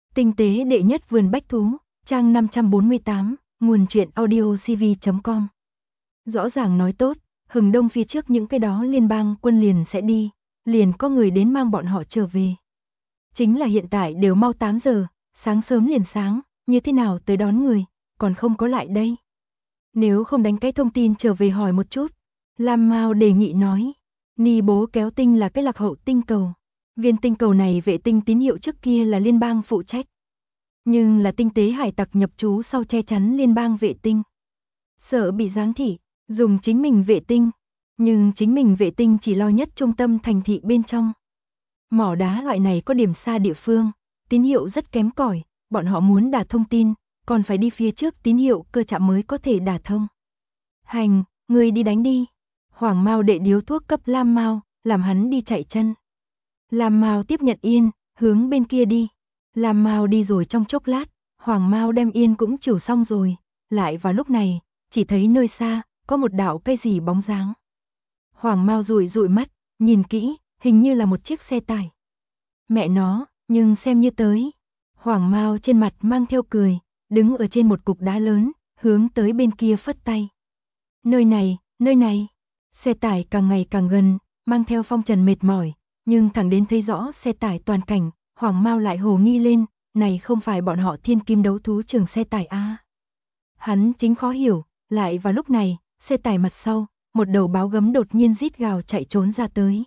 Tinh tế đệ nhất vườn bách thú, trang 548, nguồn truyện audiocv.com. Rõ ràng nói tốt, hừng đông phía trước những cái đó liên bang quân liền sẽ đi, liền có người đến mang bọn họ trở về. Chính là hiện tại đều mau 8 giờ, sáng sớm liền sáng, như thế nào tới đón người, còn không có lại đây. Nếu không đánh cái thông tin trở về hỏi một chút, Lam Mao đề nghị nói, Ni bố kéo tinh là cái lạc hậu tinh cầu. Viên tinh cầu này vệ tinh tín hiệu trước kia là liên bang phụ trách. Nhưng là tinh tế hải tặc nhập trú sau che chắn liên bang vệ tinh. Sợ bị giám thị, dùng chính mình vệ tinh. Nhưng chính mình vệ tinh chỉ lo nhất trung tâm thành thị bên trong. Mỏ đá loại này có điểm xa địa phương, tín hiệu rất kém cỏi, bọn họ muốn đả thông tin, còn phải đi phía trước tín hiệu cơ trạm mới có thể đả thông. Hành, người đi đánh đi. Hoàng Mao đệ điếu thuốc cấp Lam Mao, làm hắn đi chạy chân. Lam Mao tiếp nhận yên, hướng bên kia đi. Lam Mao đi rồi trong chốc lát, Hoàng Mao đem yên cũng trừ xong rồi, lại vào lúc này, chỉ thấy nơi xa, có một đạo cái gì bóng dáng. Hoàng Mao dụi dụi mắt, nhìn kỹ, hình như là một chiếc xe tải. Mẹ nó, nhưng xem như tới. Hoàng Mao trên mặt mang theo cười, đứng ở trên một cục đá lớn, hướng tới bên kia phất tay. Nơi này. Xe tải càng ngày càng gần, mang theo phong trần mệt mỏi, nhưng thẳng đến thấy rõ xe tải toàn cảnh, Hoàng Mao lại hồ nghi lên, này không phải bọn họ thiên kim đấu thú trường xe tải a? Hắn chính khó hiểu, lại vào lúc này, xe tải mặt sau, một đầu báo gấm đột nhiên rít gào chạy trốn ra tới.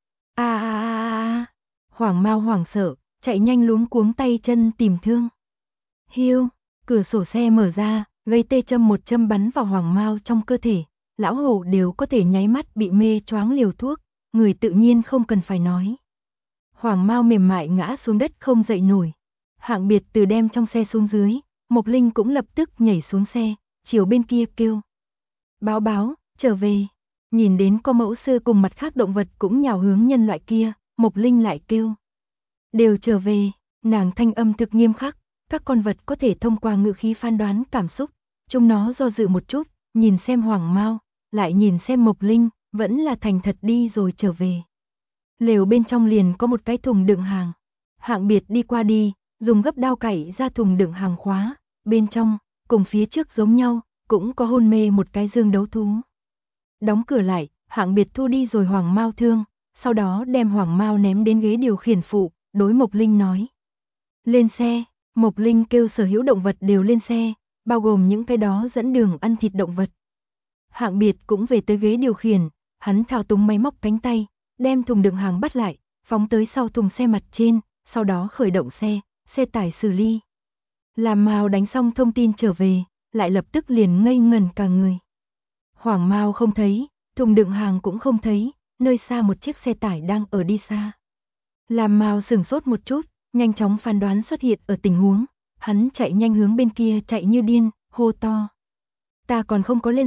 Hoàng Mao hoảng sợ, chạy nhanh luống cuống tay chân tìm thương. Hiu, cửa sổ xe mở ra, gây tê châm một châm bắn vào Hoàng Mao trong cơ thể. Lão hổ đều có thể nháy mắt bị mê choáng liều thuốc, người tự nhiên không cần phải nói. Hoàng Mao mềm mại ngã xuống đất không dậy nổi. Hạng Biệt từ đem trong xe xuống dưới, Mộc Linh cũng lập tức nhảy xuống xe, chiều bên kia kêu. Báo, trở về. Nhìn đến có mẫu sư cùng mặt khác động vật cũng nhào hướng nhân loại kia, Mộc Linh lại kêu. Đều trở về, nàng thanh âm thực nghiêm khắc, các con vật có thể thông qua ngữ khí phán đoán cảm xúc. Chúng nó do dự một chút, nhìn xem Hoàng Mao, lại nhìn xem Mộc Linh, vẫn là thành thật đi rồi trở về. Lều bên trong liền có một cái thùng đựng hàng. Hạng Biệt đi qua đi, dùng gấp đao cày ra thùng đựng hàng khóa, bên trong, cùng phía trước giống nhau, cũng có hôn mê một cái dương đấu thú. Đóng cửa lại, Hạng Biệt thu đi rồi Hoàng Mao thương, sau đó đem Hoàng Mao ném đến ghế điều khiển phụ, đối Mộc Linh nói. Lên xe, Mộc Linh kêu sở hữu động vật đều lên xe, bao gồm những cái đó dẫn đường ăn thịt động vật. Hạng Biệt cũng về tới ghế điều khiển, hắn thao túng máy móc cánh tay, đem thùng đựng hàng bắt lại, phóng tới sau thùng xe mặt trên, sau đó khởi động xe tải xử lý. Làm Mao đánh xong thông tin trở về, lại lập tức liền ngây ngẩn cả người. Hoàng Mao không thấy, thùng đựng hàng cũng không thấy, nơi xa một chiếc xe tải đang ở đi xa. Làm Mao sửng sốt một chút, nhanh chóng phán đoán xuất hiện ở tình huống, hắn chạy nhanh hướng bên kia chạy như điên, hô to. Ta còn không có lên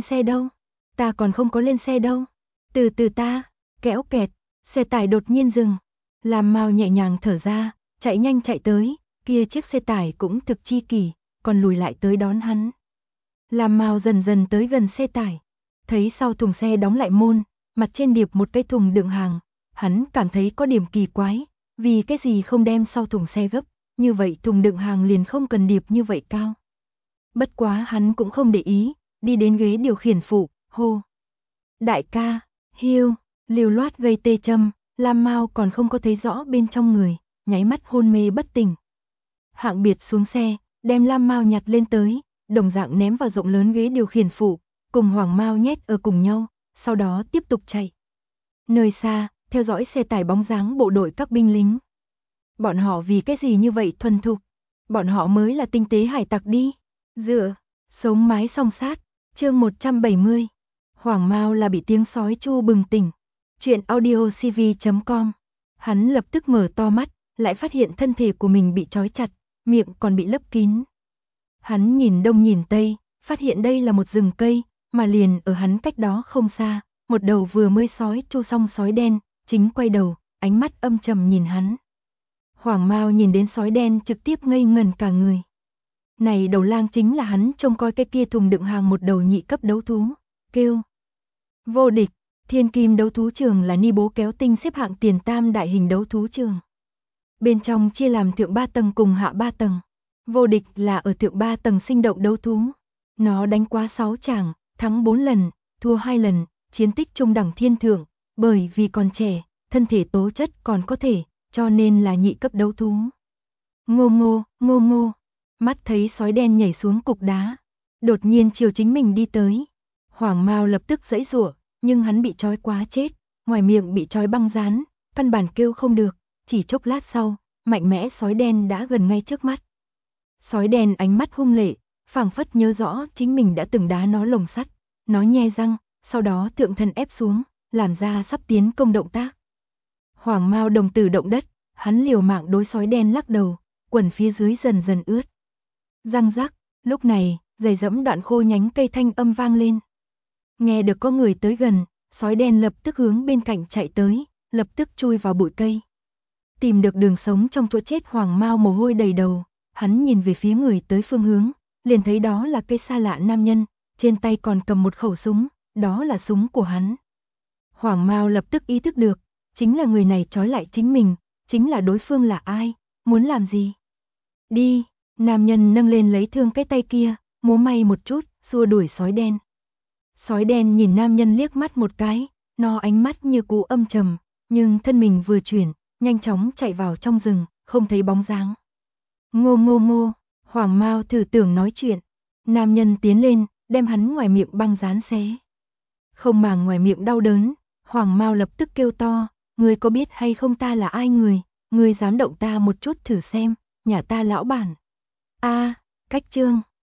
xe đâu. Từ từ ta, kéo kẹt, xe tải đột nhiên dừng. Làm Mao nhẹ nhàng thở ra, chạy nhanh chạy tới, kia chiếc xe tải cũng thực chi kỷ, còn lùi lại tới đón hắn. Làm Mao dần dần tới gần xe tải, thấy sau thùng xe đóng lại môn, mặt trên điệp một cái thùng đựng hàng, hắn cảm thấy có điểm kỳ quái, vì cái gì không đem sau thùng xe gấp, như vậy thùng đựng hàng liền không cần điệp như vậy cao. Bất quá hắn cũng không để ý, đi đến ghế điều khiển phụ, hô. Đại ca, hiu, liều loát gây tê châm, Lam Mao còn không có thấy rõ bên trong người, nháy mắt hôn mê bất tỉnh. Hạng Biệt xuống xe, đem Lam Mao nhặt lên tới, đồng dạng ném vào rộng lớn ghế điều khiển phụ, cùng Hoàng Mao nhét ở cùng nhau, sau đó tiếp tục chạy. Nơi xa, theo dõi xe tải bóng dáng bộ đội các binh lính. Bọn họ vì cái gì như vậy thuần thục? Bọn họ mới là tinh tế hải tặc đi. Sống mái song sát, chương 170. Hoàng Mao là bị tiếng sói chu bừng tỉnh. Chuyện audiocv.com. Hắn lập tức mở to mắt, lại phát hiện thân thể của mình bị trói chặt, miệng còn bị lấp kín. Hắn nhìn đông nhìn tây, phát hiện đây là một rừng cây, mà liền ở hắn cách đó không xa, một đầu vừa mới sói chu xong sói đen, chính quay đầu, ánh mắt âm trầm nhìn hắn. Hoàng Mao nhìn đến sói đen trực tiếp ngây ngẩn cả người. Này đầu lang chính là hắn trông coi cái kia thùng đựng hàng một đầu nhị cấp đấu thú, kêu. Vô địch, thiên kim đấu thú trường là Ni bố kéo tinh xếp hạng tiền tam đại hình đấu thú trường. Bên trong chia làm thượng 3 tầng cùng hạ 3 tầng. Vô địch là ở thượng 3 tầng sinh động đấu thú. Nó đánh quá 6 chàng, thắng 4 lần, thua 2 lần, chiến tích trung đẳng thiên thượng, bởi vì còn trẻ, thân thể tố chất còn có thể, cho nên là nhị cấp đấu thú. Ngô ngô, ngô ngô, mắt thấy sói đen nhảy xuống cục đá, đột nhiên chiều chính mình đi tới. Hoàng Mao lập tức giãy giụa, nhưng hắn bị trói quá chết, ngoài miệng bị trói băng dán, căn bản kêu không được, chỉ chốc lát sau, mạnh mẽ sói đen đã gần ngay trước mắt. Sói đen ánh mắt hung lệ, phảng phất nhớ rõ chính mình đã từng đá nó lồng sắt, nó nhe răng, sau đó thượng thân ép xuống, làm ra sắp tiến công động tác. Hoàng Mao đồng tử động đất, hắn liều mạng đối sói đen lắc đầu, quần phía dưới dần dần ướt. Răng rắc, lúc này, giày giẫm đoạn khô nhánh cây thanh âm vang lên. Nghe được có người tới gần, sói đen lập tức hướng bên cạnh chạy tới, lập tức chui vào bụi cây. Tìm được đường sống trong chỗ chết, Hoàng Mao mồ hôi đầy đầu, hắn nhìn về phía người tới phương hướng, liền thấy đó là cây xa lạ nam nhân, trên tay còn cầm một khẩu súng, đó là súng của hắn. Hoàng Mao lập tức ý thức được, chính là người này trói lại chính mình, chính là đối phương là ai, muốn làm gì. Đi, nam nhân nâng lên lấy thương cái tay kia, múa may một chút, xua đuổi sói đen. Sói đen nhìn nam nhân liếc mắt một cái, nó ánh mắt như cũ âm trầm, nhưng thân mình vừa chuyển, nhanh chóng chạy vào trong rừng, không thấy bóng dáng. Ngô ngô ngô, Hoàng Mao thử tưởng nói chuyện, nam nhân tiến lên, đem hắn ngoài miệng băng dán xé. Không màng ngoài miệng đau đớn, Hoàng Mao lập tức kêu to, ngươi có biết hay không ta là ai người, ngươi dám động ta một chút thử xem, nhà ta lão bản. A, cách chương.